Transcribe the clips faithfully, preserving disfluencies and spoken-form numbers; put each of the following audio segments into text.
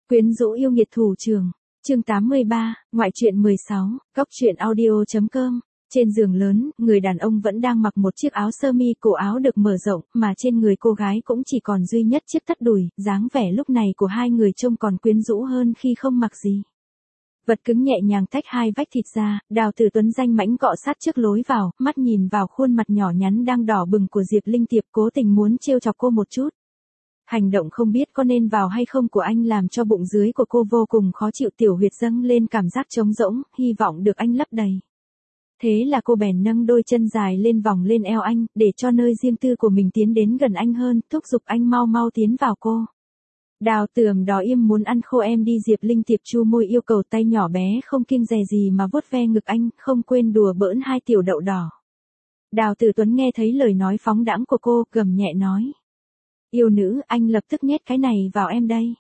Quyến rũ yêu nghiệt thủ trưởng. Chương tám mươi ba, ngoại truyện mười sáu, góc truyện audio chấm com. Trên giường lớn, người đàn ông vẫn đang mặc một chiếc áo sơ mi, cổ áo được mở rộng, mà trên người cô gái cũng chỉ còn duy nhất chiếc thắt đùi, dáng vẻ lúc này của hai người trông còn quyến rũ hơn khi không mặc gì. Vật cứng nhẹ nhàng tách hai vách thịt ra, Đào Tử Tuấn danh mãnh cọ sát trước lối vào, mắt nhìn vào khuôn mặt nhỏ nhắn đang đỏ bừng của Diệp Linh Tiệp, cố tình muốn trêu chọc cô một chút. Hành động không biết có nên vào hay không của anh làm cho bụng dưới của cô vô cùng khó chịu, tiểu huyệt dâng lên cảm giác trống rỗng, hy vọng được anh lấp đầy. Thế là cô bèn nâng đôi chân dài lên vòng lên eo anh, để cho nơi riêng tư của mình tiến đến gần anh hơn, thúc giục anh mau mau tiến vào cô. Đào Tườm đó im muốn ăn khô em đi, Diệp Linh Tiệp chu môi yêu cầu, tay nhỏ bé không kiêng dè gì mà vuốt ve ngực anh, không quên đùa bỡn hai tiểu đậu đỏ. Đào Tử Tuấn nghe thấy lời nói phóng đãng của cô, gầm nhẹ nói. Yêu nữ, anh lập tức nhét cái này vào em đây.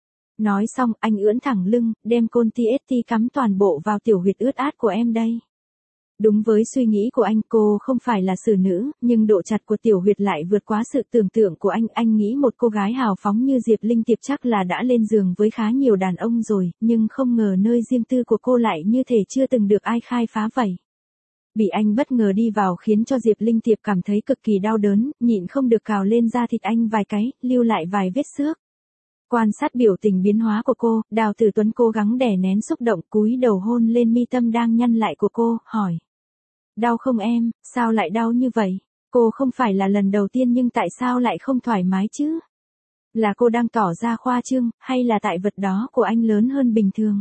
Nói xong, anh ưỡn thẳng lưng, đem côn ti ét ti cắm toàn bộ vào tiểu huyệt ướt át của em đây. Đúng với suy nghĩ của anh, cô không phải là xử nữ, nhưng độ chặt của tiểu huyệt lại vượt quá sự tưởng tượng của anh. Anh nghĩ một cô gái hào phóng như Diệp Linh Tiệp chắc là đã lên giường với khá nhiều đàn ông rồi, nhưng không ngờ nơi riêng tư của cô lại như thể chưa từng được ai khai phá vậy. Bị anh bất ngờ đi vào khiến cho Diệp Linh Tiệp cảm thấy cực kỳ đau đớn, nhịn không được cào lên da thịt anh vài cái, lưu lại vài vết xước. Quan sát biểu tình biến hóa của cô, Đào Tử Tuấn cố gắng đè nén xúc động, cúi đầu hôn lên mi tâm đang nhăn lại của cô, hỏi. Đau không em, sao lại đau như vậy? Cô không phải là lần đầu tiên nhưng tại sao lại không thoải mái chứ? Là cô đang tỏ ra khoa trương, hay là tại vật đó của anh lớn hơn bình thường?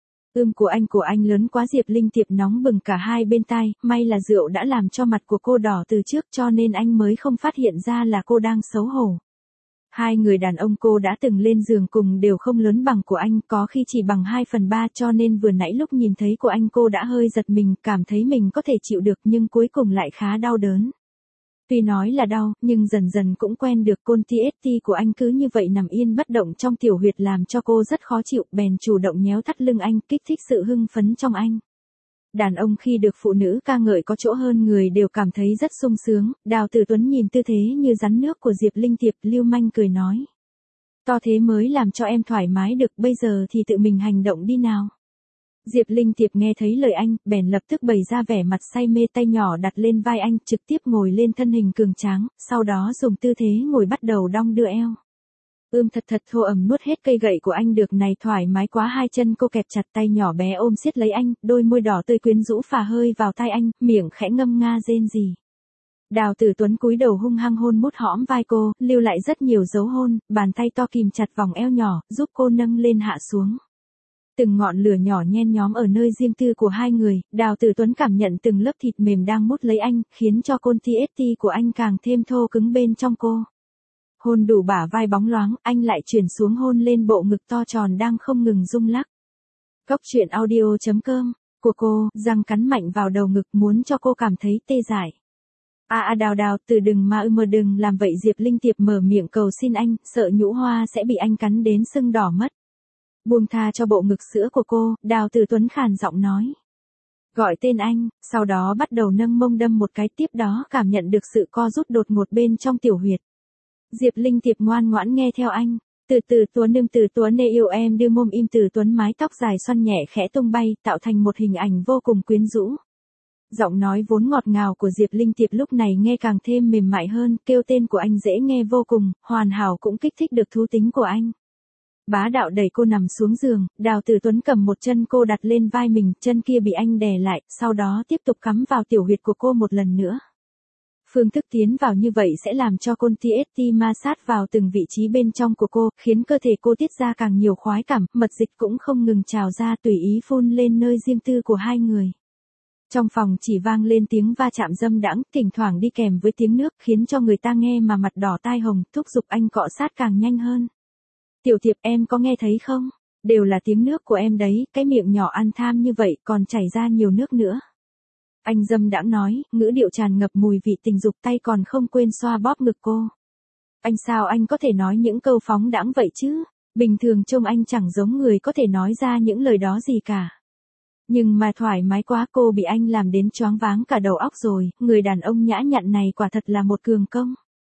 Ưm của anh của anh lớn quá, Diệp Linh Tiệp nóng bừng cả hai bên tai, may là rượu đã làm cho mặt của cô đỏ từ trước cho nên anh mới không phát hiện ra là cô đang xấu hổ. Hai người đàn ông cô đã từng lên giường cùng đều không lớn bằng của anh, có khi chỉ bằng hai phần ba, cho nên vừa nãy lúc nhìn thấy của anh cô đã hơi giật mình, cảm thấy mình có thể chịu được nhưng cuối cùng lại khá đau đớn. Tuy nói là đau, nhưng dần dần cũng quen được, côn ti ét ti của anh cứ như vậy nằm yên bất động trong tiểu huyệt làm cho cô rất khó chịu, bèn chủ động nhéo thắt lưng anh, kích thích sự hưng phấn trong anh. Đàn ông khi được phụ nữ ca ngợi có chỗ hơn người đều cảm thấy rất sung sướng. Đào Tử Tuấn nhìn tư thế như rắn nước của Diệp Linh Tiệp, lưu manh cười nói. To thế mới làm cho em thoải mái được, bây giờ thì tự mình hành động đi nào. Diệp Linh Tiệp nghe thấy lời anh, bèn lập tức bày ra vẻ mặt say mê, tay nhỏ đặt lên vai anh, trực tiếp ngồi lên thân hình cường tráng, sau đó dùng tư thế ngồi bắt đầu đong đưa eo. Ưm thật thật thô ẩm nuốt hết cây gậy của anh được này, thoải mái quá, hai chân cô kẹp chặt, tay nhỏ bé ôm siết lấy anh, đôi môi đỏ tươi quyến rũ phả hơi vào tai anh, miệng khẽ ngâm nga rên rỉ. Đào Tử Tuấn cúi đầu hung hăng hôn mút hõm vai cô, lưu lại rất nhiều dấu hôn, bàn tay to kìm chặt vòng eo nhỏ, giúp cô nâng lên hạ xuống. Từng ngọn lửa nhỏ nhen nhóm ở nơi riêng tư của hai người, Đào Tử Tuấn cảm nhận từng lớp thịt mềm đang mút lấy anh, khiến cho côn ti ét ti của anh càng thêm thô cứng bên trong cô. Hôn đủ bả vai bóng loáng, anh lại chuyển xuống hôn lên bộ ngực to tròn đang không ngừng rung lắc. Góc truyện audio chấm com, của cô, răng cắn mạnh vào đầu ngực muốn cho cô cảm thấy tê dại. À à Đào Đào, từ đừng mà ư mờ đừng làm vậy, Diệp Linh Tiệp mở miệng cầu xin anh, sợ nhũ hoa sẽ bị anh cắn đến sưng đỏ mất. Buông tha cho bộ ngực sữa của cô, Đào Tử Tuấn khàn giọng nói. Gọi tên anh, sau đó bắt đầu nâng mông đâm một cái, tiếp đó cảm nhận được sự co rút đột ngột bên trong tiểu huyệt. Diệp Linh Tiệp ngoan ngoãn nghe theo anh. Từ từ Tuấn ưm từ Tuấn nê yêu em đưa mông im, từ Tuấn mái tóc dài xoăn nhẹ khẽ tung bay, tạo thành một hình ảnh vô cùng quyến rũ. Giọng nói vốn ngọt ngào của Diệp Linh Tiệp lúc này nghe càng thêm mềm mại hơn, kêu tên của anh dễ nghe vô cùng, hoàn hảo cũng kích thích được thú tính của anh. Bá đạo đẩy cô nằm xuống giường, Đào Tử Tuấn cầm một chân cô đặt lên vai mình, chân kia bị anh đè lại, sau đó tiếp tục cắm vào tiểu huyệt của cô một lần nữa. Phương thức tiến vào như vậy sẽ làm cho côn ti ét ti ma sát vào từng vị trí bên trong của cô, khiến cơ thể cô tiết ra càng nhiều khoái cảm, mật dịch cũng không ngừng trào ra tùy ý phun lên nơi riêng tư của hai người. Trong phòng chỉ vang lên tiếng va chạm dâm đãng, thỉnh thoảng đi kèm với tiếng nước, khiến cho người ta nghe mà mặt đỏ tai hồng, thúc giục anh cọ sát càng nhanh hơn. Tiểu Tiệp, em có nghe thấy không? Đều là tiếng nước của em đấy, cái miệng nhỏ ăn tham như vậy còn chảy ra nhiều nước nữa. Anh dâm đãng nói, ngữ điệu tràn ngập mùi vị tình dục, tay còn không quên xoa bóp ngực cô. Anh sao anh có thể nói những câu phóng đãng vậy chứ? Bình thường trông anh chẳng giống người có thể nói ra những lời đó gì cả. Nhưng mà thoải mái quá, cô bị anh làm đến choáng váng cả đầu óc rồi, người đàn ông nhã nhặn này quả thật là một cường công.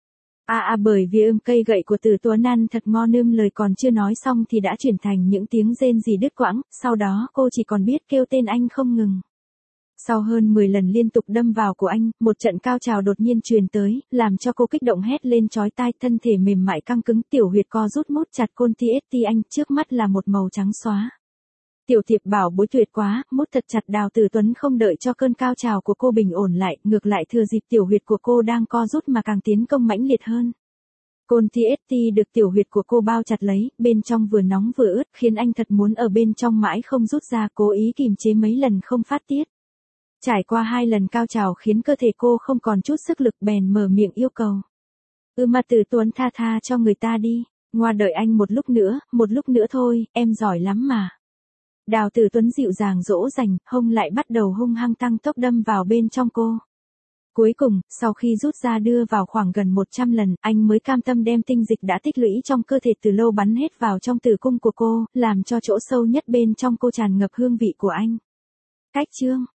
À à bởi vì ưm cây gậy của Từ Tuấn ăn thật ngon ưm lời còn chưa nói xong thì đã chuyển thành những tiếng rên rỉ đứt quãng, sau đó cô chỉ còn biết kêu tên anh không ngừng. Sau hơn mười lần liên tục đâm vào của anh, một trận cao trào đột nhiên truyền tới, làm cho cô kích động hét lên chói tai, thân thể mềm mại căng cứng, tiểu huyệt co rút mút chặt côn ti ét ti anh, trước mắt là một màu trắng xóa. Tiểu thiệp bảo bối tuyệt quá, mút thật chặt. Đào Tử Tuấn không đợi cho cơn cao trào của cô bình ổn lại, ngược lại thừa dịp tiểu huyệt của cô đang co rút mà càng tiến công mãnh liệt hơn. Côn ti ét ti được tiểu huyệt của cô bao chặt lấy, bên trong vừa nóng vừa ướt, khiến anh thật muốn ở bên trong mãi không rút ra, cố ý kìm chế mấy lần không phát tiết. Trải qua hai lần cao trào khiến cơ thể cô không còn chút sức lực, bèn mở miệng yêu cầu. Ừ mà Tử Tuấn tha tha cho người ta đi, ngoa đợi anh một lúc nữa, một lúc nữa thôi, em giỏi lắm mà. Đào Tử Tuấn dịu dàng dỗ dành, hông lại bắt đầu hung hăng tăng tốc đâm vào bên trong cô. Cuối cùng, sau khi rút ra đưa vào khoảng gần một trăm lần, anh mới cam tâm đem tinh dịch đã tích lũy trong cơ thể từ lâu bắn hết vào trong tử cung của cô, làm cho chỗ sâu nhất bên trong cô tràn ngập hương vị của anh. Cách chương